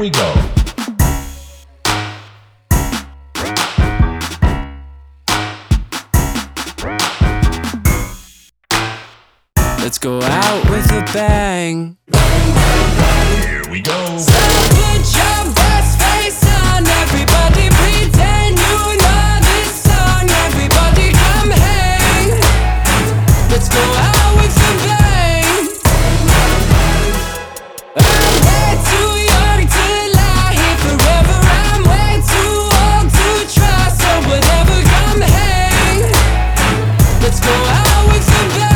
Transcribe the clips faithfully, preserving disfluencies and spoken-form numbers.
we go. Let's go out with a bang. Here we go. So put your best face on, everybody pretend you know this song. Everybody come hang. Let's go out with a bang. I'm way too young to lie here forever. I'm way too old to try, so whatever, come hang. Let's go out with a bang.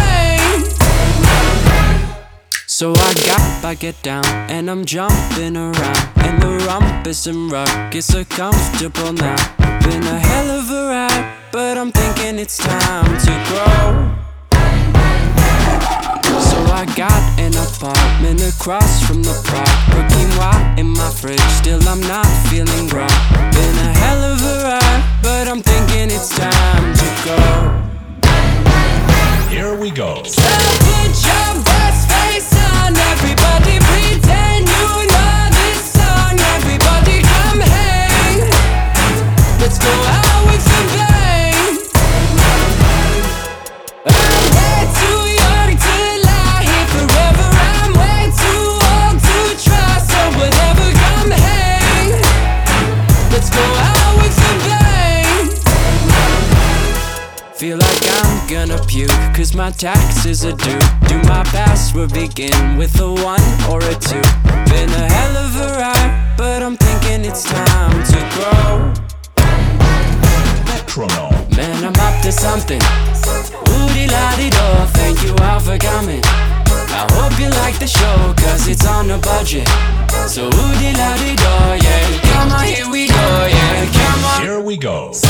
So I got back it down, and I'm jumping around, and the rumpus and ruckus are comfortable now. Been a hell of a ride, but I'm thinking it's time to grow. So I got an apartment across from the park, quinoa in my fridge, still I'm not feeling right. Been a hell of a ride, but I'm thinking it's time to go. Here we go. So put your best face on, everybody pretend you know this song. Everybody come hang. Let's go out with a bang. I'm way too young to lie here forever. I'm way too old to try, so whatever, come hang. Let's go out with a bang. Feel like I'm gonna puke, cause my taxes are due. Do my password begin with a one or a two? Been a hell of a ride, but I'm thinking it's time to grow. Metronome. Man, I'm up to something. Oodie-la-dee-do, thank you all for coming. I hope you like the show, cause it's on a budget. So oodie-la-dee-do, yeah. Come on, here we go, yeah. Come on. Here we go.